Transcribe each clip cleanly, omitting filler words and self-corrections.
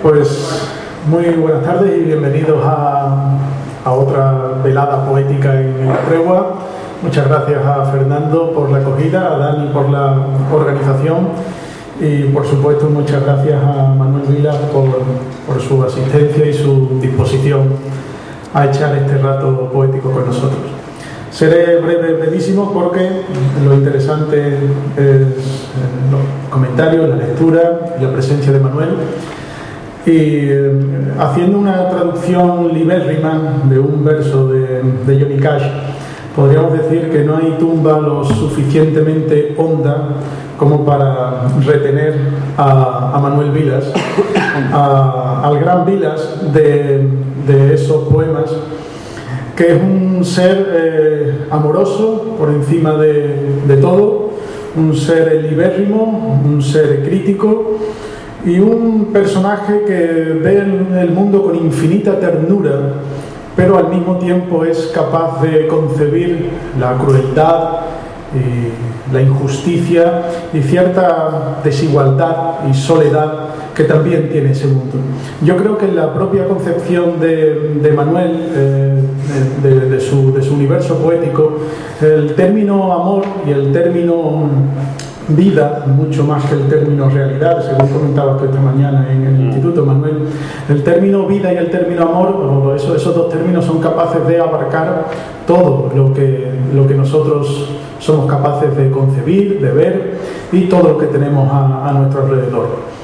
Pues muy buenas tardes y bienvenidos a otra velada poética en La Tregua. Muchas gracias a Fernando por la acogida, a Dani por la organización y por supuesto muchas gracias a Manuel Vilas por su asistencia y su disposición a echar este rato poético con nosotros. Seré brevísimo porque lo interesante es los comentarios, la lectura y la presencia de Manuel. Y haciendo una traducción libérrima de un verso de Johnny Cash, podríamos decir que no hay tumba lo suficientemente honda como para retener a Manuel Vilas, al gran Vilas de esos poemas, que es un ser amoroso por encima de todo, un ser libérrimo, un ser crítico y un personaje que ve el mundo con infinita ternura, pero al mismo tiempo es capaz de concebir la crueldad y la injusticia y cierta desigualdad y soledad que también tiene ese mundo. Yo creo que en la propia concepción de Manuel, de su universo poético, el término amor y el término vida, mucho más que el término realidad, según comentabas tú esta mañana en el instituto, Manuel, el término vida y el término amor, esos dos términos son capaces de abarcar todo lo que nosotros somos capaces de concebir, de ver y todo lo que tenemos a nuestro alrededor.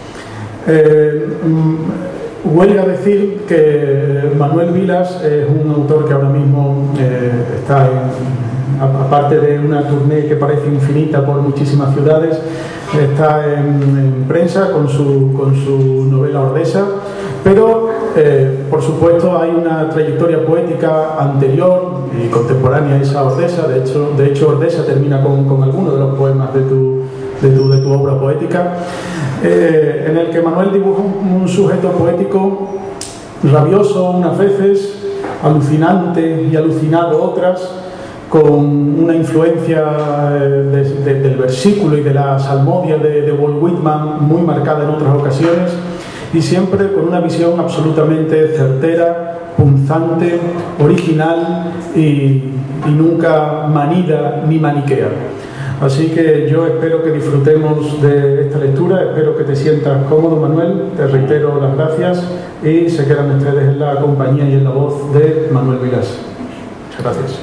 Huelga decir que Manuel Vilas es un autor que ahora mismo está aparte de una tournée que parece infinita por muchísimas ciudades, está en prensa con su novela Ordesa, pero por supuesto hay una trayectoria poética anterior y contemporánea a esa Ordesa. De hecho Ordesa termina con algunos de los poemas de tu obra poética, en el que Manuel dibuja un sujeto poético rabioso unas veces, alucinante y alucinado otras, con una influencia del versículo y de la salmodia de Walt Whitman muy marcada en otras ocasiones, y siempre con una visión absolutamente certera, punzante, original y nunca manida ni maniquea. Así que yo espero que disfrutemos de esta lectura, espero que te sientas cómodo, Manuel, te reitero las gracias y se quedan ustedes en la compañía y en la voz de Manuel Vilas. Muchas gracias.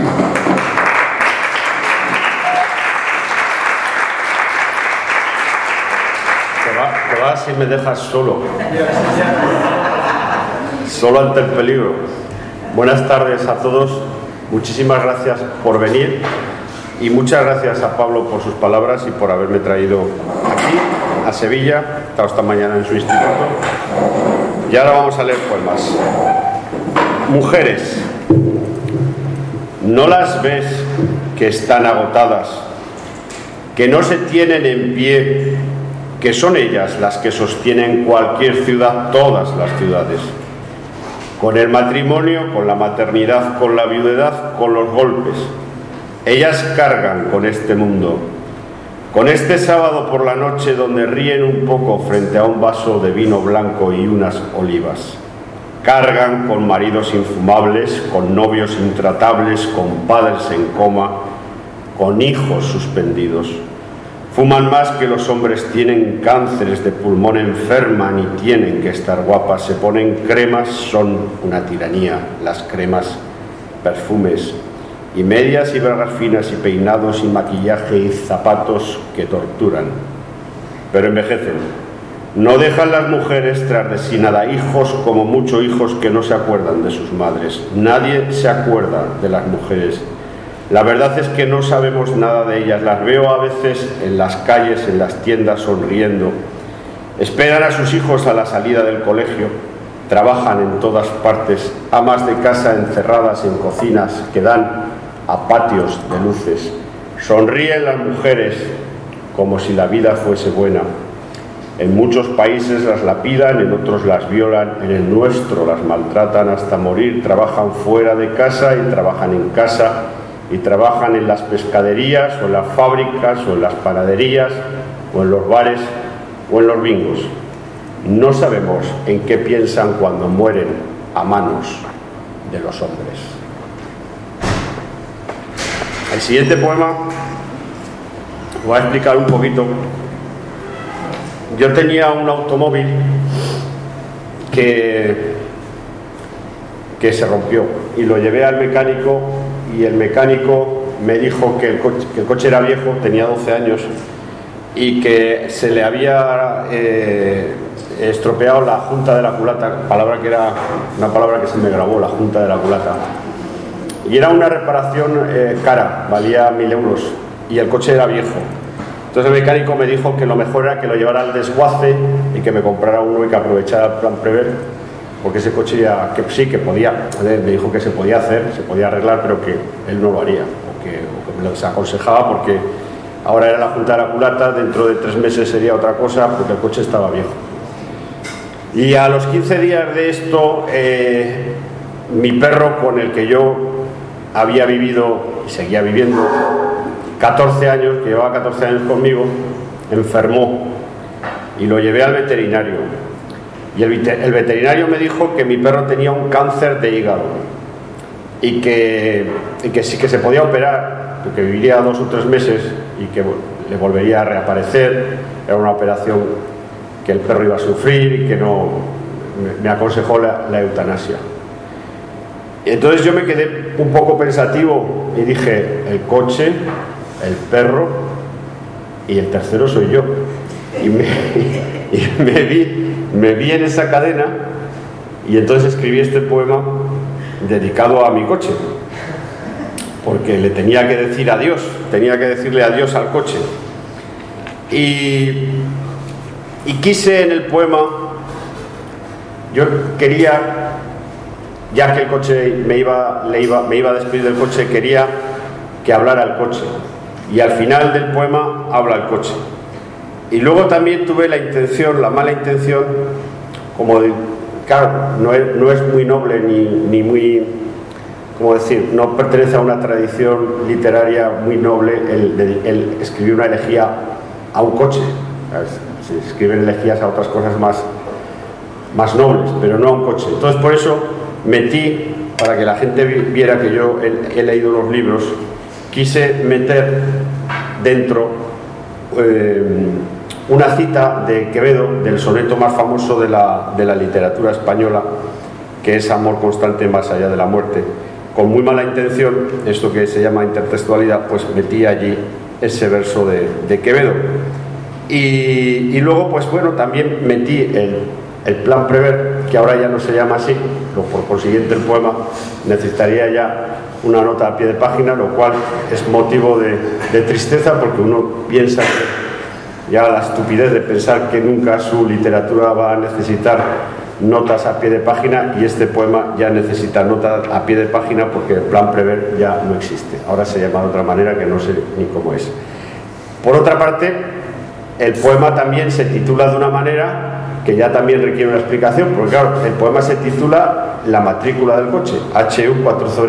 Te vas y me dejas solo ante el peligro. Buenas tardes a todos, muchísimas gracias por venir y muchas gracias a Pablo por sus palabras y por haberme traído aquí, a Sevilla. He estado esta mañana en su instituto y ahora vamos a leer poemas. Mujeres, ¿no las ves que están agotadas, que no se tienen en pie, que son ellas las que sostienen cualquier ciudad, todas las ciudades? Con el matrimonio, con la maternidad, con la viudedad, con los golpes. Ellas cargan con este mundo, con este sábado por la noche donde ríen un poco frente a un vaso de vino blanco y unas olivas. Cargan con maridos infumables, con novios intratables, con padres en coma, con hijos suspendidos. Fuman más que los hombres, tienen cánceres de pulmón, enferman y tienen que estar guapas. Se ponen cremas, son una tiranía, las cremas, perfumes y medias y bragas finas y peinados y maquillaje y zapatos que torturan. Pero envejecen. No dejan las mujeres tras de sí nada, hijos como mucho, hijos que no se acuerdan de sus madres. Nadie se acuerda de las mujeres. La verdad es que no sabemos nada de ellas. Las veo a veces en las calles, en las tiendas, sonriendo. Esperan a sus hijos a la salida del colegio. Trabajan en todas partes, amas de casa encerradas en cocinas que dan a patios de luces. Sonríen las mujeres como si la vida fuese buena. En muchos países las lapidan, en otros las violan, en el nuestro las maltratan hasta morir. Trabajan fuera de casa y trabajan en casa, y trabajan en las pescaderías o en las fábricas o en las panaderías o en los bares o en los bingos. no sabemos en qué piensan cuando mueren a manos de los hombres. El siguiente poema voy a explicar un poquito. Yo tenía un automóvil que se rompió y lo llevé al mecánico, y el mecánico me dijo que el coche era viejo, tenía 12 años, y que se le había estropeado la junta de la culata, palabra que era una palabra que se me grabó, la junta de la culata, y era una reparación cara, valía 1.000 euros, y el coche era viejo. Entonces el mecánico me dijo que lo mejor era que lo llevara al desguace y que me comprara uno y que aprovechara el plan Prever, porque ese coche ya, que sí, que podía, me dijo que se podía hacer, se podía arreglar, pero que él no lo haría, o que me lo desaconsejaba, porque ahora era la junta de la culata, dentro de 3 meses sería otra cosa, porque el coche estaba viejo. Y a los 15 días de esto, mi perro, con el que yo había vivido y seguía viviendo 14 años, que llevaba 14 años conmigo, enfermó y lo llevé al veterinario. Y el veterinario me dijo que mi perro tenía un cáncer de hígado y que sí que se podía operar, que viviría 2 o 3 meses y que le volvería a reaparecer. Era una operación que el perro iba a sufrir y que no me aconsejó la eutanasia. Entonces yo me quedé un poco pensativo y dije: el coche, el perro y el tercero soy yo. Y me vi en esa cadena, y entonces escribí este poema dedicado a mi coche, porque le tenía que decir adiós, tenía que decirle adiós al coche. Y quise en el poema, yo quería, ya que el coche me iba a despedir del coche, quería que hablara el coche, y al final del poema habla el coche. Y luego también tuve la intención, la mala intención, como de, claro, no es muy noble ni muy, ¿cómo decir? No pertenece a una tradición literaria muy noble el escribir una elegía a un coche. Se escriben elegías a otras cosas más nobles, pero no a un coche. Entonces por eso metí, para que la gente viera que yo he leído los libros, quise meter dentro una cita de Quevedo, del soneto más famoso de la literatura española, que es Amor constante más allá de la muerte. Con muy mala intención, esto que se llama intertextualidad, pues metí allí ese verso de Quevedo. Y luego, pues bueno, también metí el plan Prever, que ahora ya no se llama así, por consiguiente el poema necesitaría ya una nota a pie de página, lo cual es motivo de tristeza, porque uno piensa que ya la estupidez de pensar que nunca su literatura va a necesitar notas a pie de página, y este poema ya necesita notas a pie de página porque el plan Prever ya no existe. Ahora se llama de otra manera que no sé ni cómo es. Por otra parte, el poema también se titula de una manera que ya también requiere una explicación, porque claro, el poema se titula La matrícula del coche, HU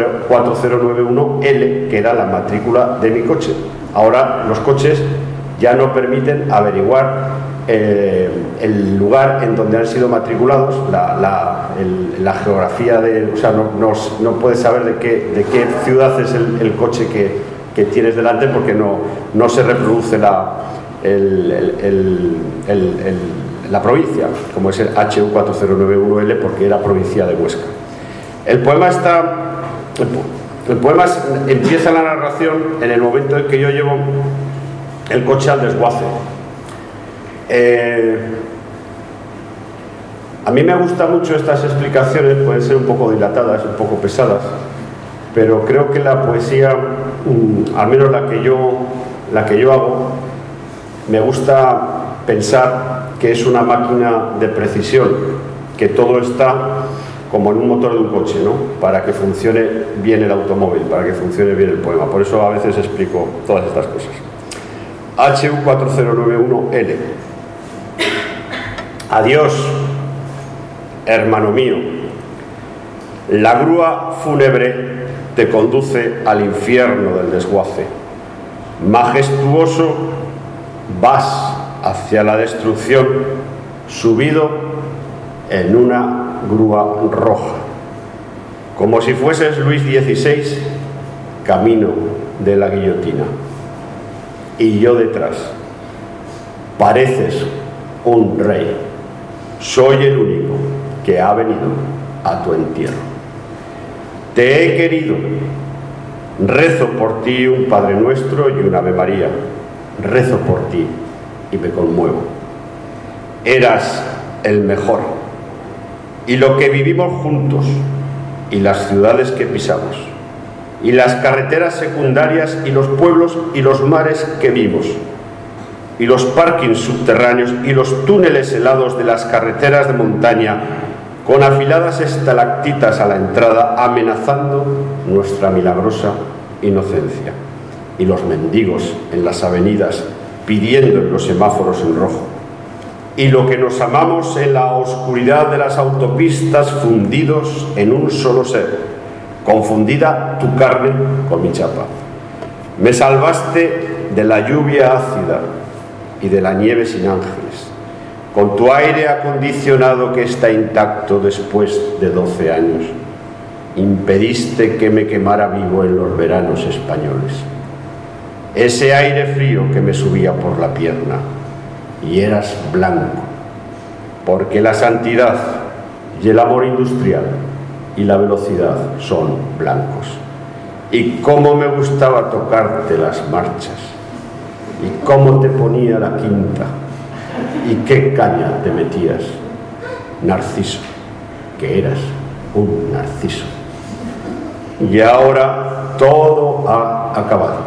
4091L, que era la matrícula de mi coche. Ahora los coches ya no permiten averiguar el lugar en donde han sido matriculados, la geografía o sea, no puedes saber de qué ciudad es el coche que tienes delante, porque no se reproduce la provincia, como es el HU 4091L, porque era provincia de Huesca. El poema empieza la narración en el momento en que yo llevo el coche al desguace. A mí me gustan mucho estas explicaciones, pueden ser un poco dilatadas, un poco pesadas, pero creo que la poesía, al menos la que yo hago, me gusta pensar que es una máquina de precisión, que todo está como en un motor de un coche, ¿no? Para que funcione bien el automóvil, para que funcione bien el poema. Por eso a veces explico todas estas cosas. HU 4091L. Adiós, hermano mío. La grúa fúnebre te conduce al infierno del desguace. Majestuoso vas hacia la destrucción, subido en una grúa roja, como si fueses Luis XVI, camino de la guillotina. Y yo detrás. Pareces un rey. Soy el único que ha venido a tu entierro. Te he querido. Rezo por ti un Padre Nuestro y un Ave María. Rezo por ti y me conmuevo. Eras el mejor. Y lo que vivimos juntos, y las ciudades que pisamos, y las carreteras secundarias, y los pueblos y los mares que vimos, y los parkings subterráneos y los túneles helados de las carreteras de montaña, con afiladas estalactitas a la entrada, amenazando nuestra milagrosa inocencia, y los mendigos en las avenidas pidiendo en los semáforos en rojo, y lo que nos amamos en la oscuridad de las autopistas, fundidos en un solo ser, confundida tu carne con mi chapa. Me salvaste de la lluvia ácida y de la nieve sin ángeles, con tu aire acondicionado que está intacto después de 12 años. Impediste que me quemara vivo en los veranos españoles. Ese aire frío que me subía por la pierna, y eras blanco, porque la santidad y el amor industrial y la velocidad son blancos. Y cómo me gustaba tocarte las marchas, y cómo te ponía la quinta, y qué caña te metías, Narciso, que eras un narciso. Y ahora todo ha acabado.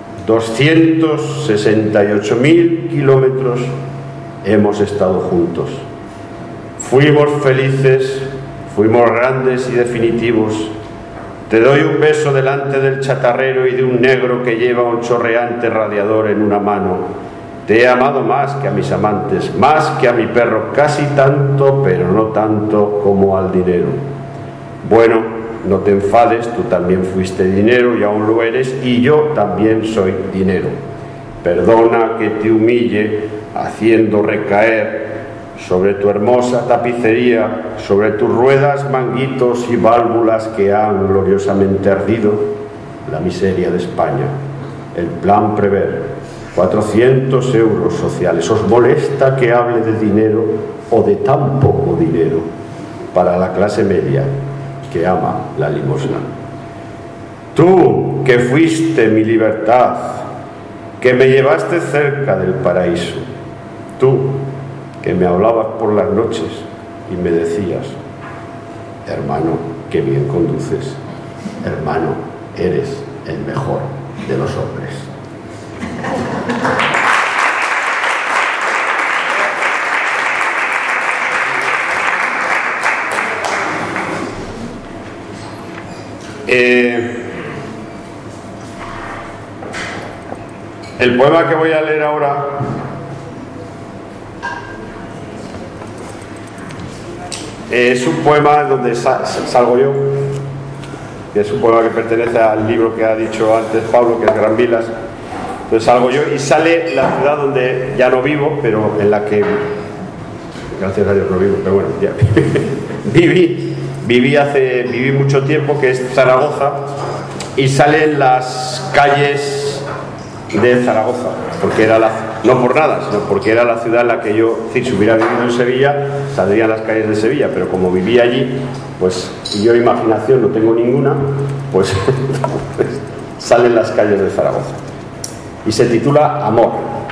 268.000 kilómetros hemos estado juntos. Fuimos felices, fuimos grandes y definitivos. Te doy un beso delante del chatarrero y de un negro que lleva un chorreante radiador en una mano. Te he amado más que a mis amantes, más que a mi perro, casi tanto, pero no tanto como al dinero. Bueno, no te enfades, tú también fuiste dinero y aún lo eres, y yo también soy dinero. Perdona que te humille haciendo recaer sobre tu hermosa tapicería, sobre tus ruedas, manguitos y válvulas que han gloriosamente ardido, la miseria de España. El plan Prever, 400 euros sociales. ¿Os molesta que hable de dinero o de tan poco dinero para la clase media que ama la limosna? Tú, que fuiste mi libertad, que me llevaste cerca del paraíso, tú, que me hablabas por las noches y me decías: hermano, qué bien conduces, hermano, eres el mejor de los hombres. El poema que voy a leer ahora es un poema donde salgo yo, que es un poema que pertenece al libro que ha dicho antes Pablo, que es Gran Vilas. Entonces salgo yo y sale la ciudad donde ya no vivo, pero en la que, gracias a Dios no vivo, pero bueno, ya viví mucho tiempo, que es Zaragoza, y salen las calles de Zaragoza, porque era no por nada, sino porque era la ciudad en la que yo, si hubiera vivido en Sevilla, saldrían las calles de Sevilla, pero como viví allí, pues, y yo imaginación no tengo ninguna, pues salen las calles de Zaragoza. Y se titula Amor.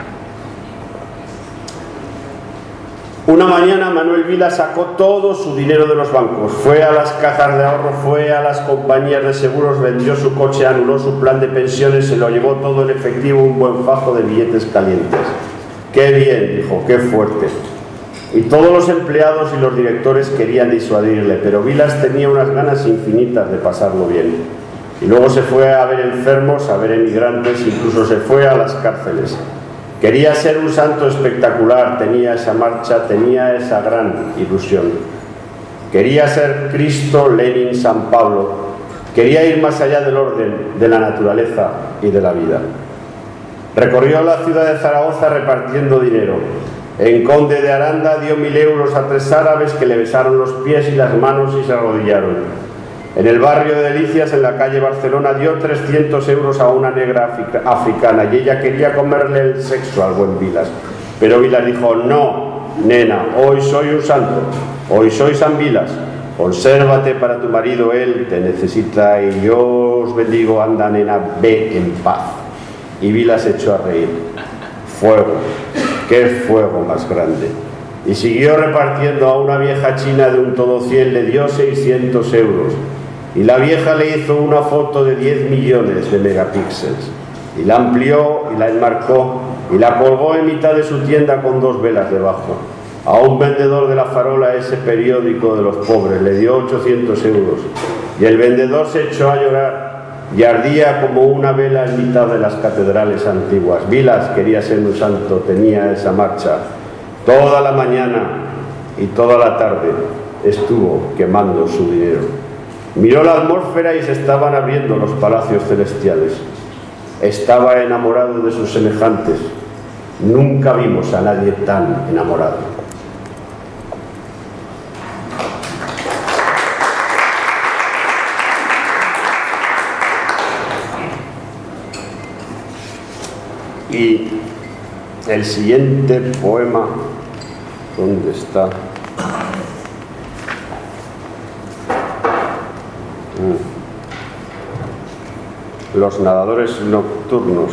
Una mañana Manuel Vila sacó todo su dinero de los bancos, fue a las cajas de ahorro, fue a las compañías de seguros, vendió su coche, anuló su plan de pensiones, se lo llevó todo en efectivo, un buen fajo de billetes calientes. ¡Qué bien!, dijo, ¡qué fuerte! Y todos los empleados y los directores querían disuadirle, pero Vilas tenía unas ganas infinitas de pasarlo bien. Y luego se fue a ver enfermos, a ver emigrantes, incluso se fue a las cárceles. Quería ser un santo espectacular, tenía esa marcha, tenía esa gran ilusión. Quería ser Cristo, Lenin, San Pablo. Quería ir más allá del orden, de la naturaleza y de la vida. Recorrió la ciudad de Zaragoza repartiendo dinero. En Conde de Aranda dio 1000 euros a 3 árabes que le besaron los pies y las manos y se arrodillaron. En el barrio de Delicias, en la calle Barcelona, dio 300 euros a una negra africana y ella quería comerle el sexo al buen Vilas. Pero Vilas dijo: no, nena, hoy soy un santo, hoy soy San Vilas. Consérvate para tu marido, él te necesita y yo os bendigo, anda nena, ve en paz. Y Vilas se echó a reír. Fuego, qué fuego más grande. Y siguió repartiendo. A una vieja china de un todo 100 le dio 600 euros. Y la vieja le hizo una foto de 10 millones de megapíxeles. Y la amplió y la enmarcó y la colgó en mitad de su tienda con 2 velas debajo. A un vendedor de La Farola, ese periódico de los pobres, le dio 800 euros. Y el vendedor se echó a llorar y ardía como una vela en mitad de las catedrales antiguas. Vilas quería ser un santo, tenía esa marcha. Toda la mañana y toda la tarde estuvo quemando su dinero. Miró la atmósfera y se estaban abriendo los palacios celestiales. Estaba enamorado de sus semejantes. Nunca vimos a nadie tan enamorado. Y el siguiente poema, ¿dónde está? Los nadadores nocturnos.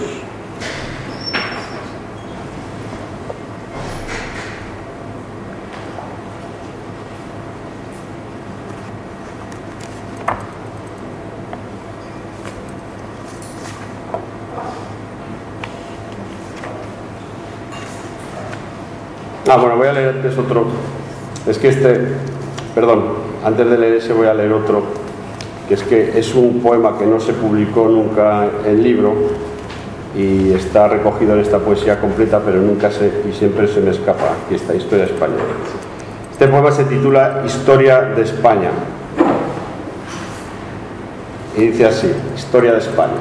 Bueno, voy a leer antes otro. Es que antes de leer ese voy a leer otro, que es que es un poema que no se publicó nunca en libro y está recogido en esta poesía completa, pero y siempre se me escapa. Aquí está, Historia de España. Este poema se titula Historia de España. Y dice así: Historia de España.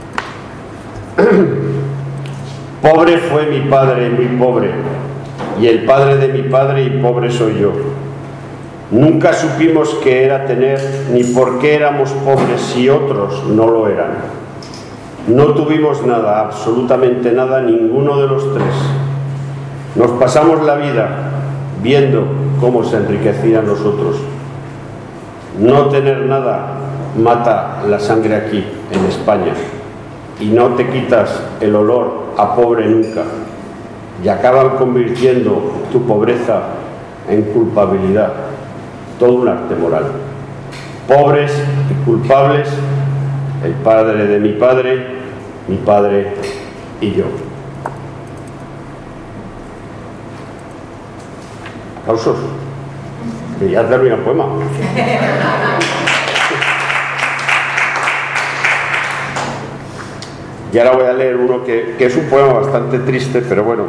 Pobre fue mi padre, muy pobre, y el padre de mi padre, y pobre soy yo. Nunca supimos qué era tener, ni por qué éramos pobres si otros no lo eran. No tuvimos nada, absolutamente nada, ninguno de los tres. Nos pasamos la vida viendo cómo se enriquecían los otros. No tener nada mata la sangre aquí, en España, y no te quitas el olor a pobre nunca. Y acaban convirtiendo tu pobreza en culpabilidad, todo un arte moral. Pobres y culpables, el padre de mi padre y yo. Aplausos. Que ya termina el poema. Y ahora voy a leer uno que es un poema bastante triste, pero bueno,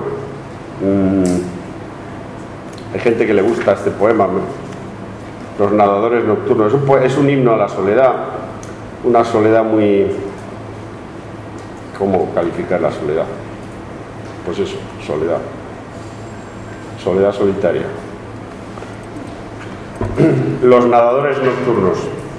hay gente que le gusta este poema. Los nadadores nocturnos. Es un himno a la soledad, una soledad muy... ¿Cómo calificar la soledad? Pues eso, soledad. Soledad solitaria. Los nadadores nocturnos.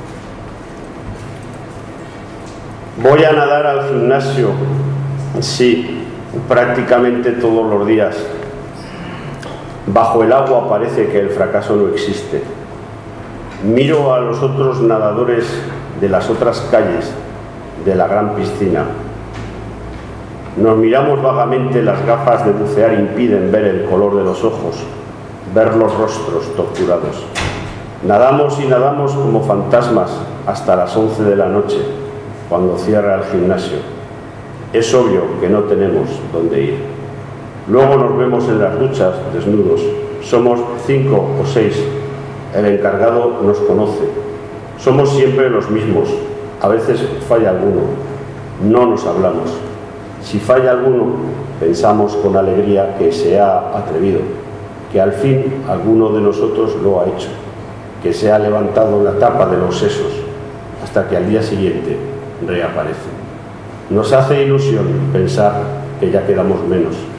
Voy a nadar al gimnasio, sí, prácticamente todos los días. Bajo el agua parece que el fracaso no existe. Miro a los otros nadadores de las otras calles, de la gran piscina. Nos miramos vagamente, las gafas de bucear impiden ver el color de los ojos, ver los rostros torturados. Nadamos y nadamos como fantasmas hasta las 11 de la noche, cuando cierra el gimnasio. Es obvio que no tenemos dónde ir. Luego nos vemos en las duchas, desnudos. Somos 5 o 6. El encargado nos conoce. Somos siempre los mismos. A veces falla alguno. No nos hablamos. Si falla alguno, pensamos con alegría que se ha atrevido, que al fin alguno de nosotros lo ha hecho, que se ha levantado la tapa de los sesos, hasta que al día siguiente reaparece. Nos hace ilusión pensar que ya quedamos menos.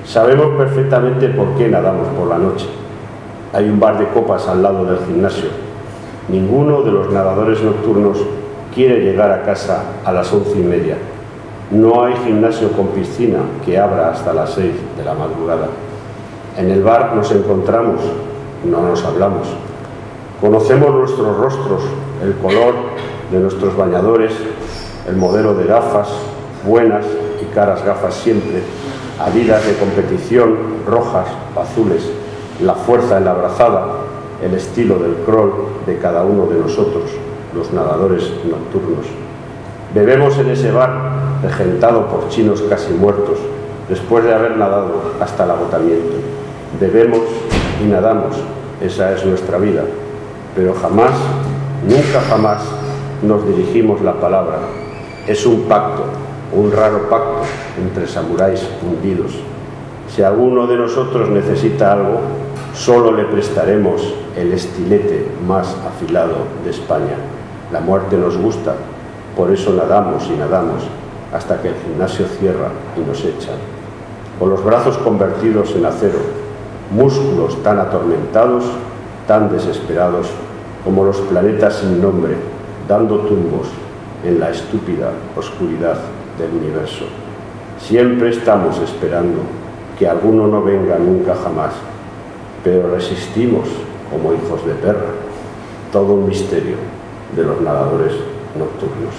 Sabemos perfectamente por qué nadamos por la noche. Hay un bar de copas al lado del gimnasio. Ninguno de los nadadores nocturnos quiere llegar a casa a las 11:30. No hay gimnasio con piscina que abra hasta las 6 de la madrugada. En el bar nos encontramos, no nos hablamos. Conocemos nuestros rostros, el color de nuestros bañadores, el modelo de gafas, buenas y caras gafas siempre, Adidas de competición, rojas o azules, la fuerza en la brazada, el estilo del crawl de cada uno de nosotros, los nadadores nocturnos. Bebemos en ese bar, regentado por chinos casi muertos, después de haber nadado hasta el agotamiento. Bebemos y nadamos, esa es nuestra vida, pero jamás, nunca jamás, nos dirigimos la palabra. Es un pacto, un raro pacto entre samuráis hundidos. Si alguno de nosotros necesita algo, solo le prestaremos el estilete más afilado de España. La muerte nos gusta, por eso nadamos y nadamos hasta que el gimnasio cierra y nos echan. Con los brazos convertidos en acero, músculos tan atormentados, tan desesperados como los planetas sin nombre, dando tumbos en la estúpida oscuridad del universo. Siempre estamos esperando que alguno no venga nunca jamás, pero resistimos como hijos de perra. Todo un misterio de los nadadores nocturnos.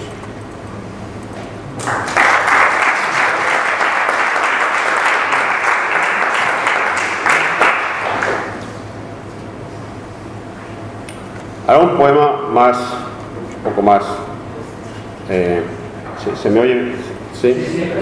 Ahora un poema más, un poco más. ¿Se me oye? ¿Sí?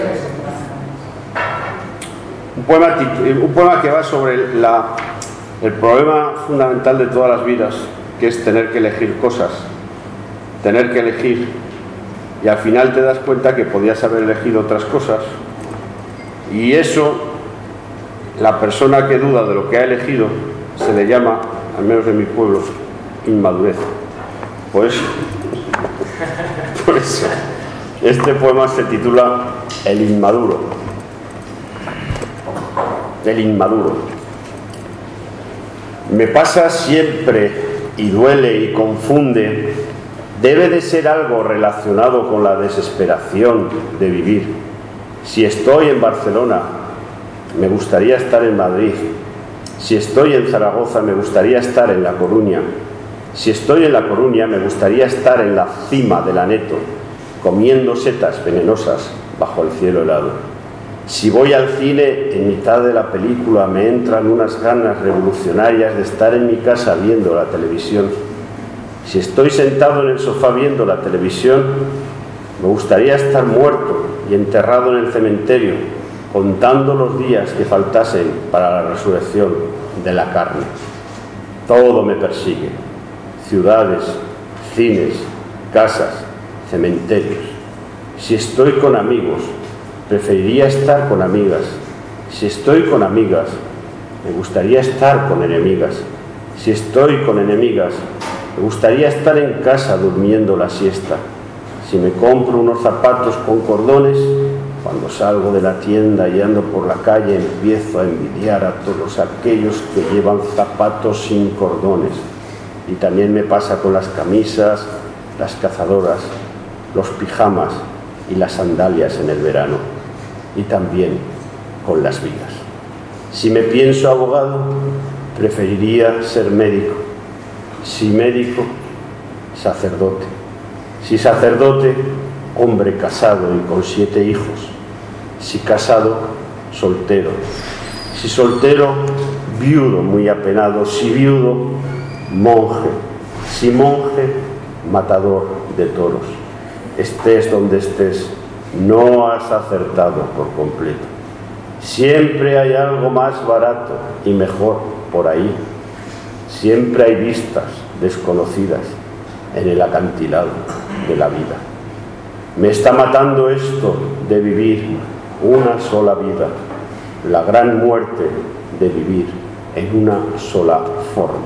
Un poema que va sobre el problema fundamental de todas las vidas, que es tener que elegir cosas, tener que elegir, y al final te das cuenta que podías haber elegido otras cosas, y eso, la persona que duda de lo que ha elegido, se le llama, al menos en mi pueblo, inmadurez. Por eso, este poema se titula El inmaduro. El inmaduro. Me pasa siempre y duele y confunde. Debe de ser algo relacionado con la desesperación de vivir. Si estoy en Barcelona, me gustaría estar en Madrid. Si estoy en Zaragoza, me gustaría estar en La Coruña. Si estoy en La Coruña, me gustaría estar en la cima del Aneto, comiendo setas venenosas bajo el cielo helado. Si voy al cine, en mitad de la película me entran unas ganas revolucionarias de estar en mi casa viendo la televisión. Si estoy sentado en el sofá viendo la televisión, me gustaría estar muerto y enterrado en el cementerio, contando los días que faltasen para la resurrección de la carne. Todo me persigue. Ciudades, cines, casas, cementerios. Si estoy con amigos, preferiría estar con amigas. Si estoy con amigas, me gustaría estar con enemigas. Si estoy con enemigas, me gustaría estar en casa durmiendo la siesta. Si me compro unos zapatos con cordones, cuando salgo de la tienda y ando por la calle empiezo a envidiar a todos aquellos que llevan zapatos sin cordones. Y también me pasa con las camisas, las cazadoras, los pijamas y las sandalias en el verano. Y también con las vidas. Si me pienso abogado, preferiría ser médico. Si médico, sacerdote. Si sacerdote, hombre casado y con 7 hijos. Si casado, soltero. Si soltero, viudo muy apenado. Si viudo, monje. Si monje, matador de toros. Estés donde estés, no has acertado por completo. Siempre hay algo más barato y mejor por ahí. Siempre hay vistas desconocidas en el acantilado de la vida. Me está matando esto de vivir una sola vida, la gran muerte de vivir en una sola forma.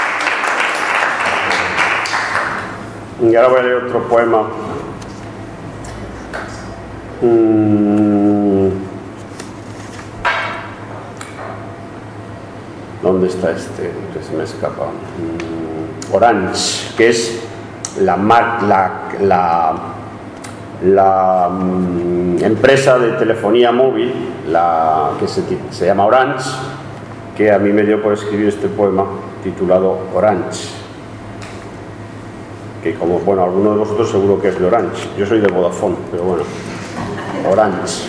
Y ahora voy a leer otro poema ¿Dónde está este? Que se me escapa. Orange, que es la empresa de telefonía móvil, que se llama Orange, que a mí me dio por escribir este poema titulado Orange, que como, bueno, alguno de vosotros seguro que es de Orange, yo soy de Vodafone, pero bueno, Orange.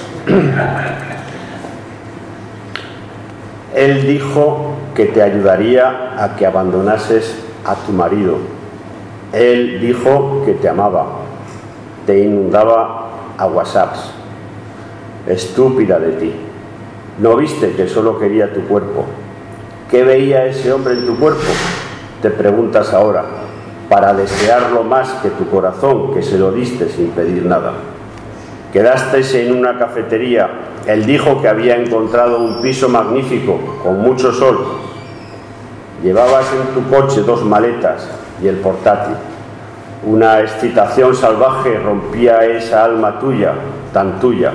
Él dijo que te ayudaría a que abandonases a tu marido. Él dijo que te amaba, te inundaba a WhatsApps. Estúpida de ti. ¿No viste que solo quería tu cuerpo? ¿Qué veía ese hombre en tu cuerpo? Te preguntas ahora, para desearlo más que tu corazón, que se lo diste sin pedir nada. Quedasteis en una cafetería. Él dijo que había encontrado un piso magnífico, con mucho sol. Llevabas en tu coche 2 maletas y el portátil. Una excitación salvaje rompía esa alma tuya, tan tuya.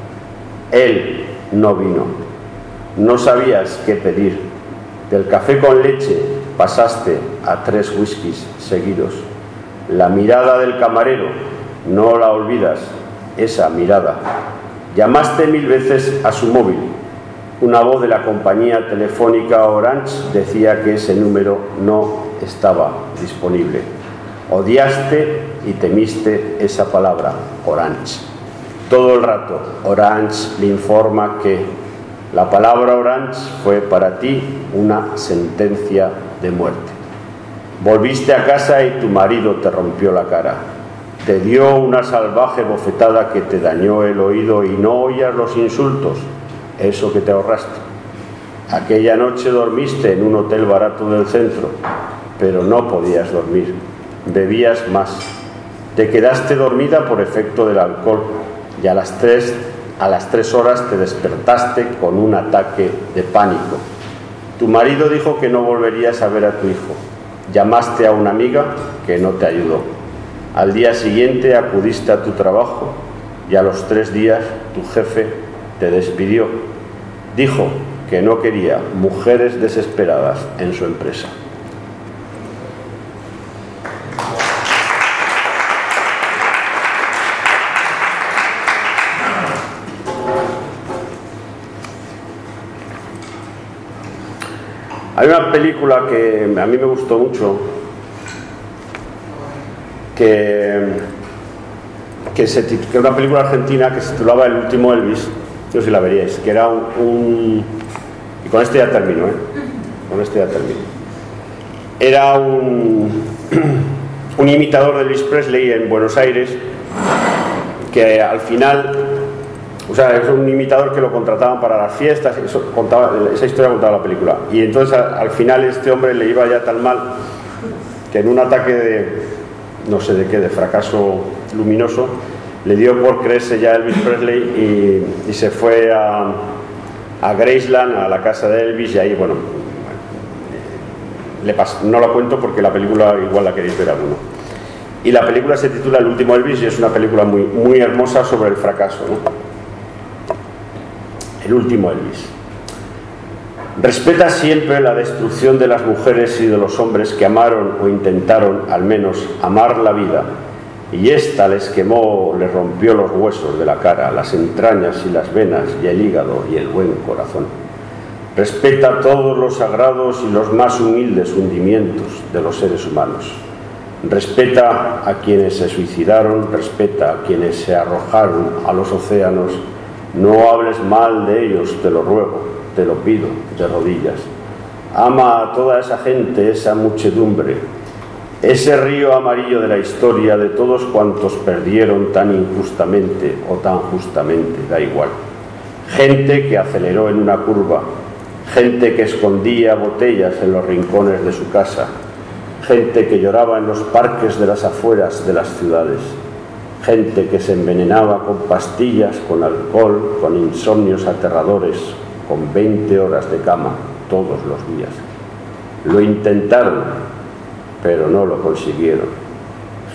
Él no vino. No sabías qué pedir. Del café con leche pasaste a 3 whiskies seguidos. La mirada del camarero, no la olvidas, esa mirada. Llamaste 1000 veces a su móvil. Una voz de la compañía telefónica Orange decía que ese número no estaba disponible. Odiaste y temiste esa palabra, Orange. Todo el rato, Orange le informa que la palabra Orange fue para ti una sentencia de muerte. Volviste a casa y tu marido te rompió la cara. Te dio una salvaje bofetada que te dañó el oído y no oías los insultos, eso que te ahorraste. Aquella noche dormiste en un hotel barato del centro, pero no podías dormir. Bebías más. Te quedaste dormida por efecto del alcohol y a las 3 horas te despertaste con un ataque de pánico. Tu marido dijo que no volverías a ver a tu hijo. Llamaste a una amiga que no te ayudó. Al día siguiente acudiste a tu trabajo y a los 3 días tu jefe te despidió. Dijo que no quería mujeres desesperadas en su empresa. Hay una película que a mí me gustó mucho, que es una película argentina que se titulaba El último Elvis, no sé si la veríais, que era y con esto ya termino, era un imitador de Elvis Presley en Buenos Aires, que al final, o sea, es un imitador que lo contrataban para las fiestas, esa historia contaba la película, y entonces al final este hombre le iba ya tan mal que en un ataque de no sé de qué, de fracaso luminoso, le dio por creerse ya Elvis Presley y se fue a Graceland, a la casa de Elvis, y ahí, bueno, no la cuento porque la película igual la queréis ver alguno. Y la película se titula El último Elvis y es una película muy, muy hermosa sobre el fracaso, ¿no? El último Elvis. Respeta siempre la destrucción de las mujeres y de los hombres que amaron o intentaron, al menos, amar la vida, y ésta les quemó, les rompió los huesos de la cara, las entrañas y las venas y el hígado y el buen corazón. Respeta todos los sagrados y los más humildes hundimientos de los seres humanos. Respeta a quienes se suicidaron, respeta a quienes se arrojaron a los océanos. No hables mal de ellos, te lo ruego. Te lo pido de rodillas. Ama a toda esa gente, esa muchedumbre, ese río amarillo de la historia de todos cuantos perdieron tan injustamente o tan justamente, da igual. Gente que aceleró en una curva, gente que escondía botellas en los rincones de su casa, gente que lloraba en los parques de las afueras de las ciudades, gente que se envenenaba con pastillas, con alcohol, con insomnios aterradores, con 20 horas de cama todos los días. Lo intentaron, pero no lo consiguieron.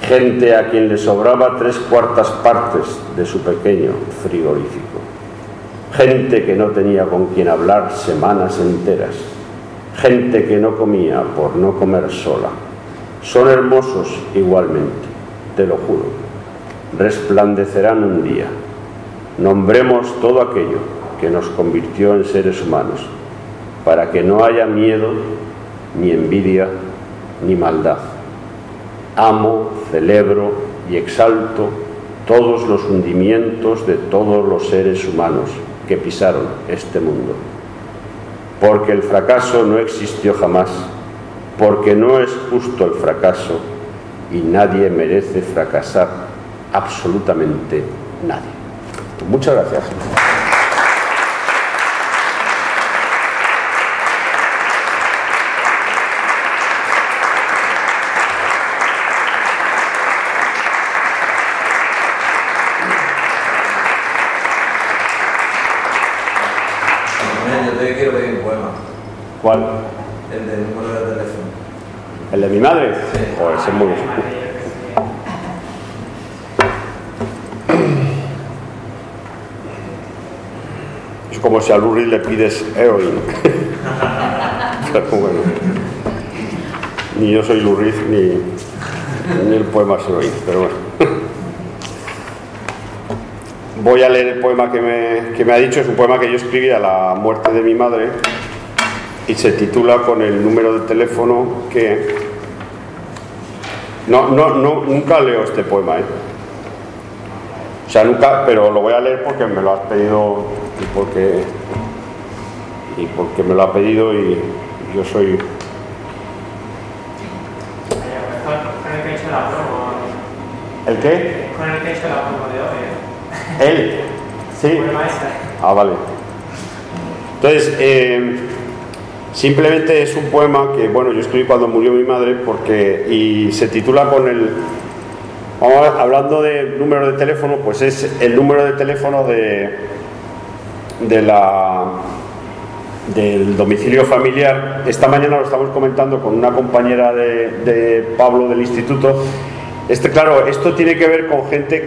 gente a quien le sobraba 3/4 partes de su pequeño frigorífico, gente que no tenía con quien hablar semanas enteras, gente que no comía por no comer sola. Son hermosos igualmente, te lo juro. Resplandecerán un día. Nombremos todo aquello que nos convirtió en seres humanos, para que no haya miedo, ni envidia, ni maldad. Amo, celebro y exalto todos los hundimientos de todos los seres humanos que pisaron este mundo, porque el fracaso no existió jamás, porque no es justo el fracaso y nadie merece fracasar, absolutamente nadie. Muchas gracias. Yo te quiero pedir un poema. ¿Cuál? El del número de teléfono. ¿El de mi madre? Sí. Joder, ese es muy difícil. Es como si a Lou Reed le pides heroína. Pero bueno, ni yo soy Lou Reed ni el poema es heroína, pero bueno. Voy a leer el poema que me ha dicho. Es un poema que yo escribí a la muerte de mi madre y se titula con el número de teléfono que... nunca leo este poema, O sea, nunca, pero lo voy a leer porque me lo has pedido y porque me lo ha pedido y yo soy... Con el que he hecho la promo. ¿El qué? Con el que he hecho la promo de hoy. ¿Él? Sí. Poema ese. Ah, vale. Entonces, simplemente es un poema que, bueno, yo escribí cuando murió mi madre y se titula con el... Hablando de número de teléfono, pues es el número de teléfono del domicilio familiar. Esta mañana lo estamos comentando con una compañera de Pablo del instituto. Claro, esto tiene que ver con gente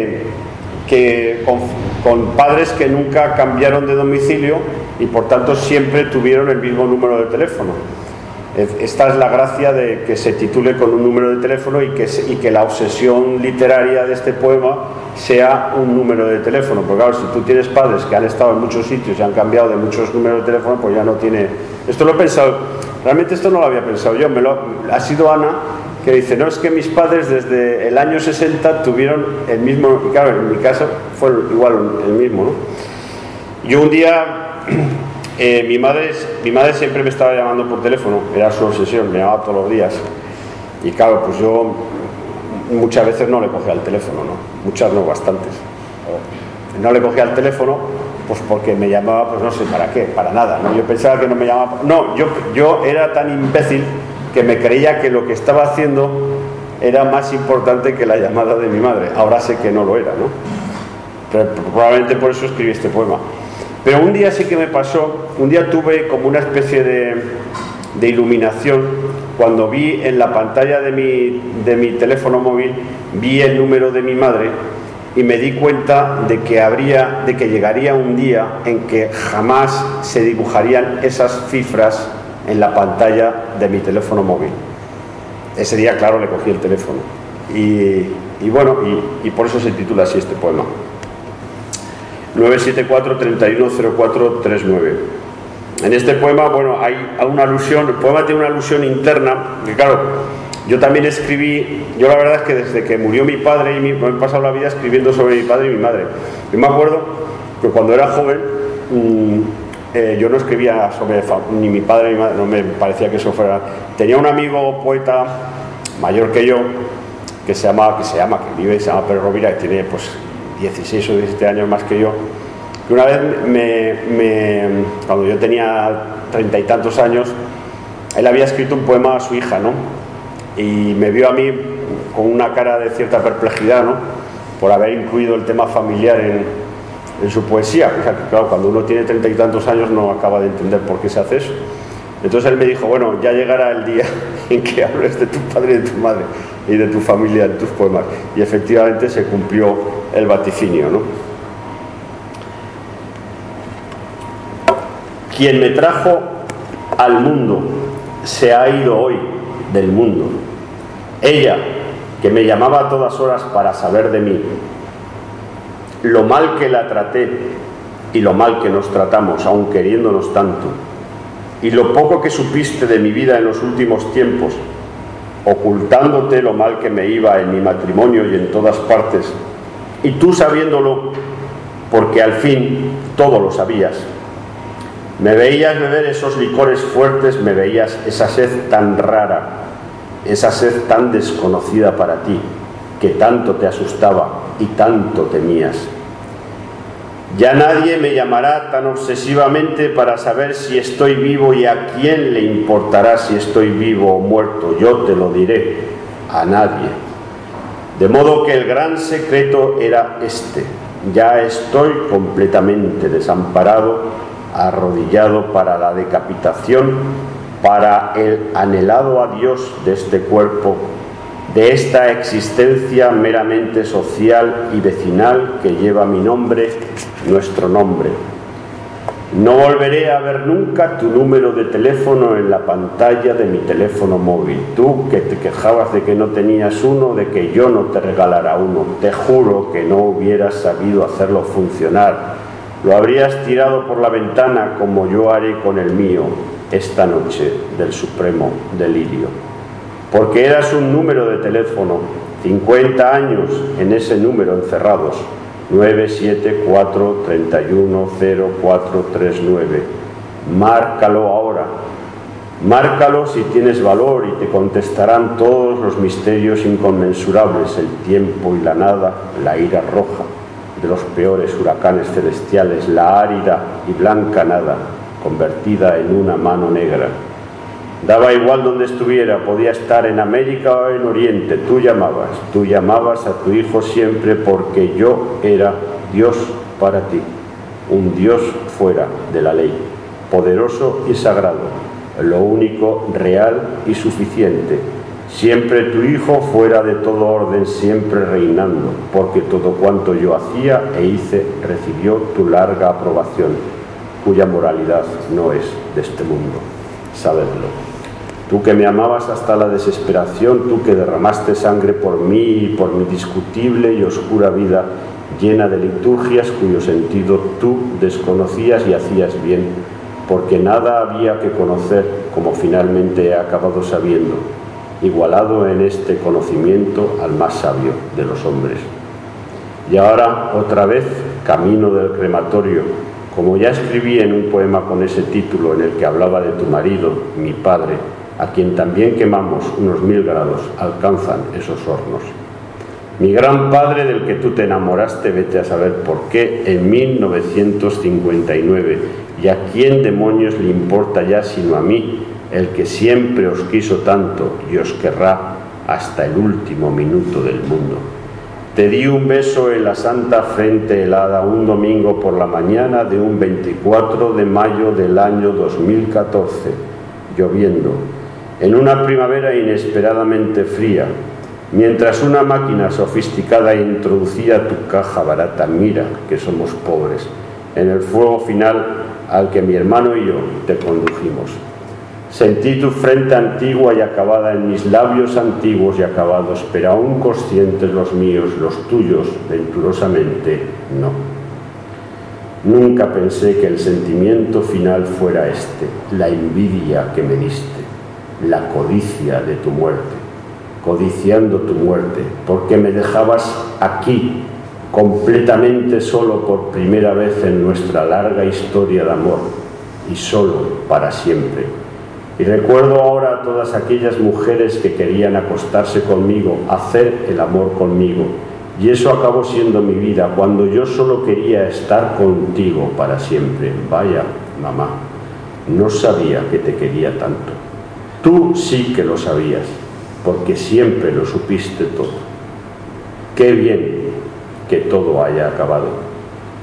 con padres que nunca cambiaron de domicilio y por tanto siempre tuvieron el mismo número de teléfono. Esta es la gracia de que se titule con un número de teléfono y que la obsesión literaria de este poema sea un número de teléfono, porque claro, si tú tienes padres que han estado en muchos sitios y han cambiado de muchos números de teléfono, pues ya no tiene... Esto lo he pensado, realmente esto no lo había pensado yo, ha sido Ana que dice, no, es que mis padres desde el año 60 tuvieron el mismo, y claro, en mi caso fue igual el mismo, ¿no? Yo un día, mi madre siempre me estaba llamando por teléfono, era su obsesión, me llamaba todos los días, y claro, pues yo muchas veces no le cogía el teléfono, ¿no? Muchas no, bastantes. No le cogía el teléfono, pues porque me llamaba, pues no sé para qué, para nada, ¿no? Yo pensaba que no me llamaba, no, yo era tan imbécil que me creía que lo que estaba haciendo era más importante que la llamada de mi madre. Ahora sé que no lo era, ¿no? Pero probablemente por eso escribí este poema. Pero un día sí que me pasó, un día tuve como una especie de iluminación cuando vi en la pantalla de mi teléfono móvil, vi el número de mi madre y me di cuenta de que llegaría un día en que jamás se dibujarían esas cifras en la pantalla de mi teléfono móvil. Ese día, claro, le cogí el teléfono y bueno, y por eso se titula así este poema. 974-310439. En este poema, bueno, hay una alusión, el poema tiene una alusión interna, que claro, yo también escribí, yo la verdad es que desde que murió mi padre me he pasado la vida escribiendo sobre mi padre y mi madre. Yo me acuerdo que cuando era joven, yo no escribía sobre ni mi padre ni mi madre, no me parecía que eso fuera. Tenía un amigo poeta mayor que yo, que vive, se llama Pedro Rovira, que tiene pues 16 o 17 años más que yo, que una vez cuando yo tenía 30 y tantos años, él había escrito un poema a su hija, ¿no? Y me vio a mí con una cara de cierta perplejidad, ¿no? Por haber incluido el tema familiar en su poesía. O sea, que claro, cuando uno tiene 30 y tantos años no acaba de entender por qué se hace eso. Entonces él me dijo, bueno, ya llegará el día en que hables de tu padre y de tu madre y de tu familia en tus poemas. Y efectivamente se cumplió el vaticinio, ¿no? Quien me trajo al mundo se ha ido hoy del mundo. Ella, que me llamaba a todas horas para saber de mí, lo mal que la traté y lo mal que nos tratamos, aun queriéndonos tanto, y lo poco que supiste de mi vida en los últimos tiempos, ocultándote lo mal que me iba en mi matrimonio y en todas partes, y tú sabiéndolo, porque al fin todo lo sabías. Me veías beber esos licores fuertes, me veías esa sed tan rara, esa sed tan desconocida para ti, que tanto te asustaba y tanto temías. Ya nadie me llamará tan obsesivamente para saber si estoy vivo, y a quién le importará si estoy vivo o muerto. Yo te lo diré, a nadie. De modo que el gran secreto era este: ya estoy completamente desamparado, arrodillado para la decapitación, para el anhelado adiós de este cuerpo, de esta existencia meramente social y vecinal que lleva mi nombre, nuestro nombre. No volveré a ver nunca tu número de teléfono en la pantalla de mi teléfono móvil. Tú que te quejabas de que no tenías uno, de que yo no te regalara uno. Te juro que no hubieras sabido hacerlo funcionar. Lo habrías tirado por la ventana como yo haré con el mío esta noche del supremo delirio. Porque eras un número de teléfono, 50 años en ese número encerrados, 974-310439. Márcalo ahora, márcalo si tienes valor, y te contestarán todos los misterios inconmensurables, el tiempo y la nada, la ira roja de los peores huracanes celestiales, la árida y blanca nada, convertida en una mano negra. Daba igual donde estuviera, podía estar en América o en Oriente, tú llamabas a tu hijo siempre, porque yo era Dios para ti, un Dios fuera de la ley, poderoso y sagrado, lo único real y suficiente, siempre tu hijo fuera de todo orden, siempre reinando, porque todo cuanto yo hacía e hice recibió tu larga aprobación, cuya moralidad no es de este mundo, sabedlo. Tú que me amabas hasta la desesperación, tú que derramaste sangre por mí y por mi discutible y oscura vida, llena de liturgias cuyo sentido tú desconocías y hacías bien, porque nada había que conocer, como finalmente he acabado sabiendo, igualado en este conocimiento al más sabio de los hombres. Y ahora, otra vez, camino del crematorio, como ya escribí en un poema con ese título en el que hablaba de tu marido, mi padre, a quien también quemamos unos 1000 grados, alcanzan esos hornos. Mi gran padre del que tú te enamoraste, vete a saber por qué, en 1959, y a quién demonios le importa ya sino a mí, el que siempre os quiso tanto y os querrá hasta el último minuto del mundo. Te di un beso en la santa frente helada un domingo por la mañana de un 24 de mayo del año 2014, lloviendo, en una primavera inesperadamente fría, mientras una máquina sofisticada introducía tu caja barata, mira que somos pobres, en el fuego final al que mi hermano y yo te condujimos. Sentí tu frente antigua y acabada en mis labios antiguos y acabados, pero aún conscientes los míos, los tuyos, venturosamente no. Nunca pensé que el sentimiento final fuera este, la envidia que me diste, la codicia de tu muerte, codiciando tu muerte, porque me dejabas aquí, completamente solo por primera vez en nuestra larga historia de amor, y solo para siempre. Y recuerdo ahora a todas aquellas mujeres que querían acostarse conmigo, hacer el amor conmigo, y eso acabó siendo mi vida, cuando yo solo quería estar contigo para siempre. Vaya, mamá, no sabía que te quería tanto. Tú sí que lo sabías, porque siempre lo supiste todo. Qué bien que todo haya acabado.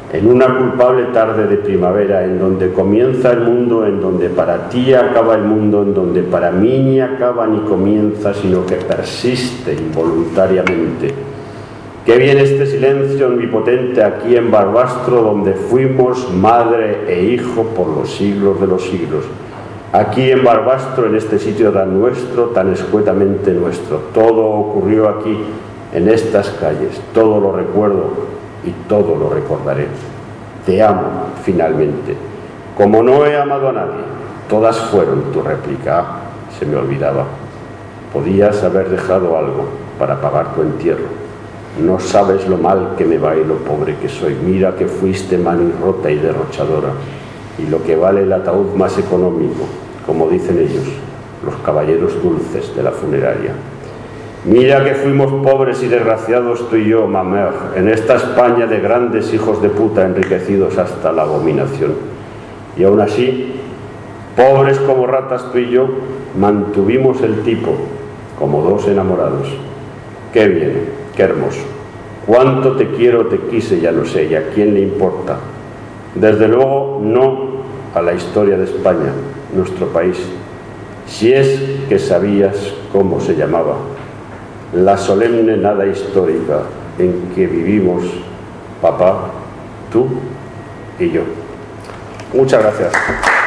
en una culpable tarde de primavera, en donde comienza el mundo, en donde para ti acaba el mundo, en donde para mí ni acaba ni comienza, sino que persiste involuntariamente. Qué bien este silencio omnipotente aquí en Barbastro, donde fuimos madre e hijo por los siglos de los siglos. Aquí en Barbastro, en este sitio tan nuestro, tan escuetamente nuestro. Todo ocurrió aquí, en estas calles. Todo lo recuerdo y todo lo recordaré. Te amo, finalmente. Como no he amado a nadie, todas fueron tu réplica. Se me olvidaba. Podías haber dejado algo para pagar tu entierro. No sabes lo mal que me va y lo pobre que soy. Mira que fuiste manirrota y derrochadora. Y lo que vale el ataúd más económico, como dicen ellos, los caballeros dulces de la funeraria. Mira que fuimos pobres y desgraciados tú y yo, ma mère, en esta España de grandes hijos de puta enriquecidos hasta la abominación. Y aún así, pobres como ratas tú y yo, mantuvimos el tipo, como dos enamorados. Qué bien, qué hermoso. Cuánto te quiero, te quise, ya lo sé, y a quién le importa. Desde luego, no a la historia de España, nuestro país, si es que sabías cómo se llamaba. La solemne nada histórica en que vivimos, papá, tú y yo. Muchas gracias.